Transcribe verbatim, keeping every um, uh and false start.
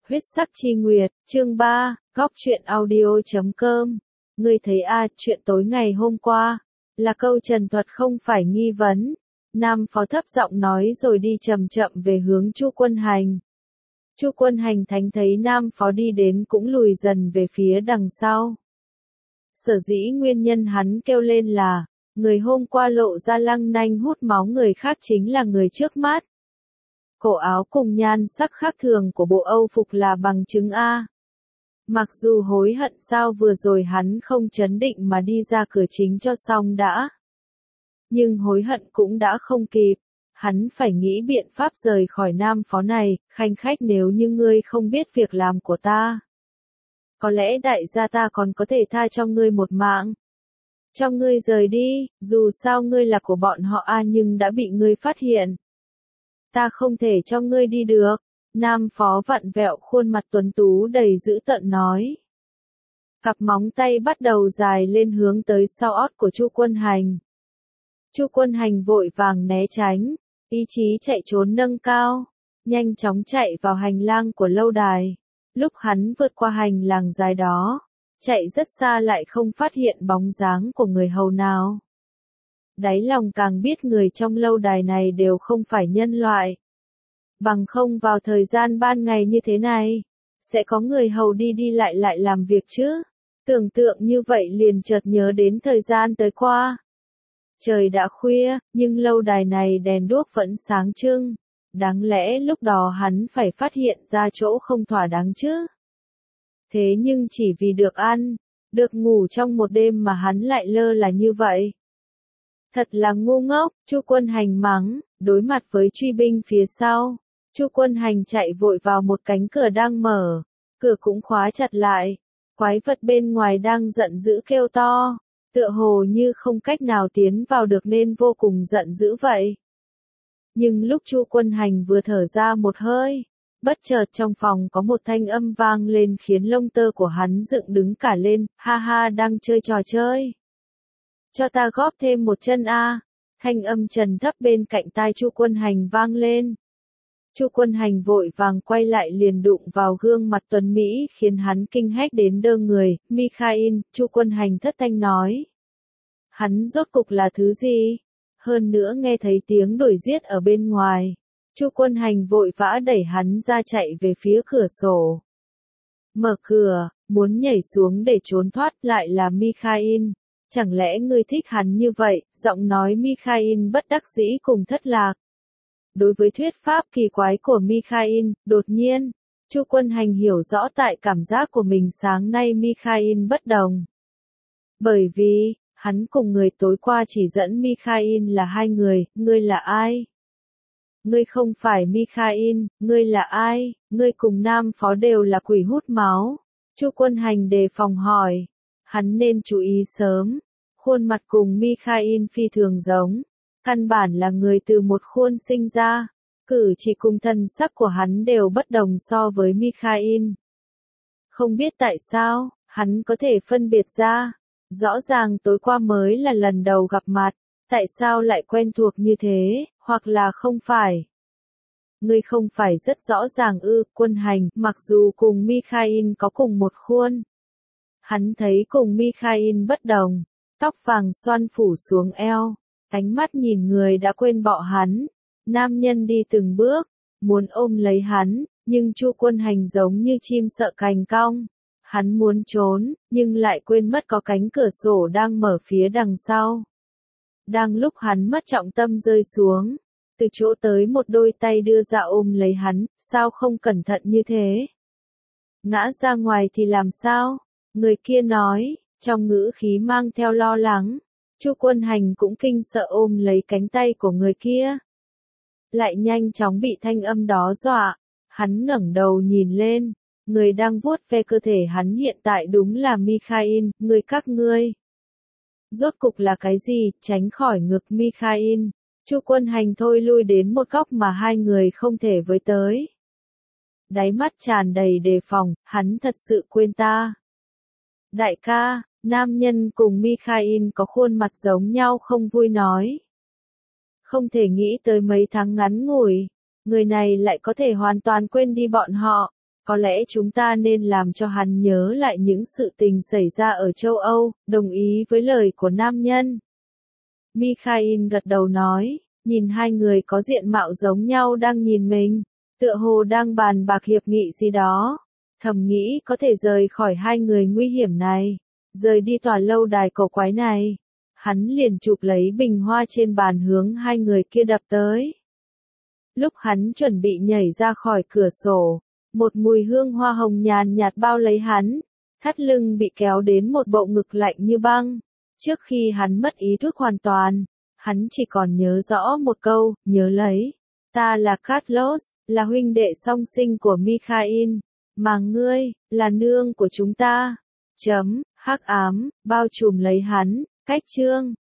Huyết sắc chi nguyệt, chương ba, góc truyện audio chấm com. Ngươi thấy a, chuyện tối ngày hôm qua, là câu trần thuật không phải nghi vấn. Nam phó thấp giọng nói rồi đi chậm chậm về hướng Chu Quân Hành. Chu Quân Hành thánh thấy Nam phó đi đến cũng lùi dần về phía đằng sau. Sở dĩ nguyên nhân hắn kêu lên là, người hôm qua lộ ra lăng nanh hút máu người khác chính là người trước mắt. Cổ áo cùng nhan sắc khác thường của bộ Âu phục là bằng chứng A. Mặc dù hối hận sao vừa rồi hắn không chấn định mà đi ra cửa chính cho xong đã. Nhưng hối hận cũng đã không kịp. Hắn phải nghĩ biện pháp rời khỏi Nam phó này, khanh khách nếu như ngươi không biết việc làm của ta. Có lẽ đại gia ta còn có thể tha cho ngươi một mạng. Cho ngươi rời đi, dù sao ngươi là của bọn họ A nhưng đã bị ngươi phát hiện. Ta không thể cho ngươi đi được, Nam phó vặn vẹo khuôn mặt tuấn tú đầy dữ tợn nói. Cặp móng tay bắt đầu dài lên hướng tới sau ót của Chu Quân Hành. Chu Quân Hành vội vàng né tránh, ý chí chạy trốn nâng cao, nhanh chóng chạy vào hành lang của lâu đài. Lúc hắn vượt qua hành lang dài đó, chạy rất xa lại không phát hiện bóng dáng của người hầu nào. Đáy lòng càng biết người trong lâu đài này đều không phải nhân loại. Bằng không vào thời gian ban ngày như thế này, sẽ có người hầu đi đi lại lại làm việc chứ. Tưởng tượng như vậy liền chợt nhớ đến thời gian tới qua. Trời đã khuya, nhưng lâu đài này đèn đuốc vẫn sáng trưng. Đáng lẽ lúc đó hắn phải phát hiện ra chỗ không thỏa đáng chứ. Thế nhưng chỉ vì được ăn, được ngủ trong một đêm mà hắn lại lơ là như vậy. Thật là ngu ngốc, Chu Quân Hành mắng, đối mặt với truy binh phía sau. Chu Quân Hành chạy vội vào một cánh cửa đang mở, cửa cũng khóa chặt lại. Quái vật bên ngoài đang giận dữ kêu to, tựa hồ như không cách nào tiến vào được nên vô cùng giận dữ vậy. Nhưng lúc Chu Quân Hành vừa thở ra một hơi, bất chợt trong phòng có một thanh âm vang lên khiến lông tơ của hắn dựng đứng cả lên, ha ha đang chơi trò chơi. Cho ta góp thêm một chân a. Thanh âm trầm thấp bên cạnh tai Chu Quân Hành vang lên. Chu Quân Hành vội vàng quay lại liền đụng vào gương mặt tuấn mỹ khiến hắn kinh hách đến đơ người. Mikhail, Chu Quân Hành thất thanh nói. Hắn rốt cục là thứ gì? Hơn nữa nghe thấy tiếng đuổi giết ở bên ngoài. Chu Quân Hành vội vã đẩy hắn ra chạy về phía cửa sổ. Mở cửa, muốn nhảy xuống để trốn thoát lại là Mikhail. Chẳng lẽ ngươi thích hắn như vậy? Giọng nói Mikhail bất đắc dĩ cùng thất lạc. Đối với thuyết pháp kỳ quái của Mikhail, đột nhiên, Chu Quân Hành hiểu rõ tại cảm giác của mình sáng nay Mikhail bất đồng. Bởi vì, hắn cùng người tối qua chỉ dẫn Mikhail là hai người, ngươi là ai? Ngươi không phải Mikhail, ngươi là ai? Ngươi cùng Nam phó đều là quỷ hút máu. Chu Quân Hành đề phòng hỏi. Hắn nên chú ý sớm. Khuôn mặt cùng Mikhail phi thường giống. Căn bản là người từ một khuôn sinh ra. Cử chỉ cùng thân sắc của hắn đều bất đồng so với Mikhail. Không biết tại sao, hắn có thể phân biệt ra. Rõ ràng tối qua mới là lần đầu gặp mặt. Tại sao lại quen thuộc như thế, hoặc là không phải? Ngươi không phải rất rõ ràng ư? Quân Hành, mặc dù cùng Mikhail có cùng một khuôn. Hắn thấy cùng Mikhail bất đồng, tóc vàng xoăn phủ xuống eo, ánh mắt nhìn người đã quên bỏ hắn. Nam nhân đi từng bước, muốn ôm lấy hắn, nhưng Chu Quân Hành giống như chim sợ cành cong. Hắn muốn trốn, nhưng lại quên mất có cánh cửa sổ đang mở phía đằng sau. Đang lúc hắn mất trọng tâm rơi xuống, từ chỗ tới một đôi tay đưa ra ôm lấy hắn, sao không cẩn thận như thế? Ngã ra ngoài thì làm sao? Người kia nói, trong ngữ khí mang theo lo lắng. Chu Quân Hành cũng kinh sợ ôm lấy cánh tay của người kia. Lại nhanh chóng bị thanh âm đó dọa. Hắn ngẩng đầu nhìn lên. Người đang vuốt ve cơ thể hắn hiện tại đúng là Mikhail, người các ngươi. Rốt cục là cái gì? Tránh khỏi ngực Mikhail. Chu Quân Hành thôi lui đến một góc mà hai người không thể với tới. Đáy mắt tràn đầy đề phòng, hắn thật sự quên ta. Đại ca, nam nhân cùng Mikhail có khuôn mặt giống nhau không vui nói. Không thể nghĩ tới mấy tháng ngắn ngủi, người này lại có thể hoàn toàn quên đi bọn họ. Có lẽ chúng ta nên làm cho hắn nhớ lại những sự tình xảy ra ở châu Âu, đồng ý với lời của nam nhân. Mikhail gật đầu nói, nhìn hai người có diện mạo giống nhau đang nhìn mình, tựa hồ đang bàn bạc hiệp nghị gì đó. Thầm nghĩ có thể rời khỏi hai người nguy hiểm này, rời đi tòa lâu đài cổ quái này. Hắn liền chụp lấy bình hoa trên bàn hướng hai người kia đập tới. Lúc hắn chuẩn bị nhảy ra khỏi cửa sổ, một mùi hương hoa hồng nhàn nhạt bao lấy hắn, thắt lưng bị kéo đến một bộ ngực lạnh như băng. Trước khi hắn mất ý thức hoàn toàn, hắn chỉ còn nhớ rõ một câu, nhớ lấy. Ta là Carlos, là huynh đệ song sinh của Mikhail, mà ngươi, là nương của chúng ta. Chấm, hắc ám, bao trùm lấy hắn, cách chương.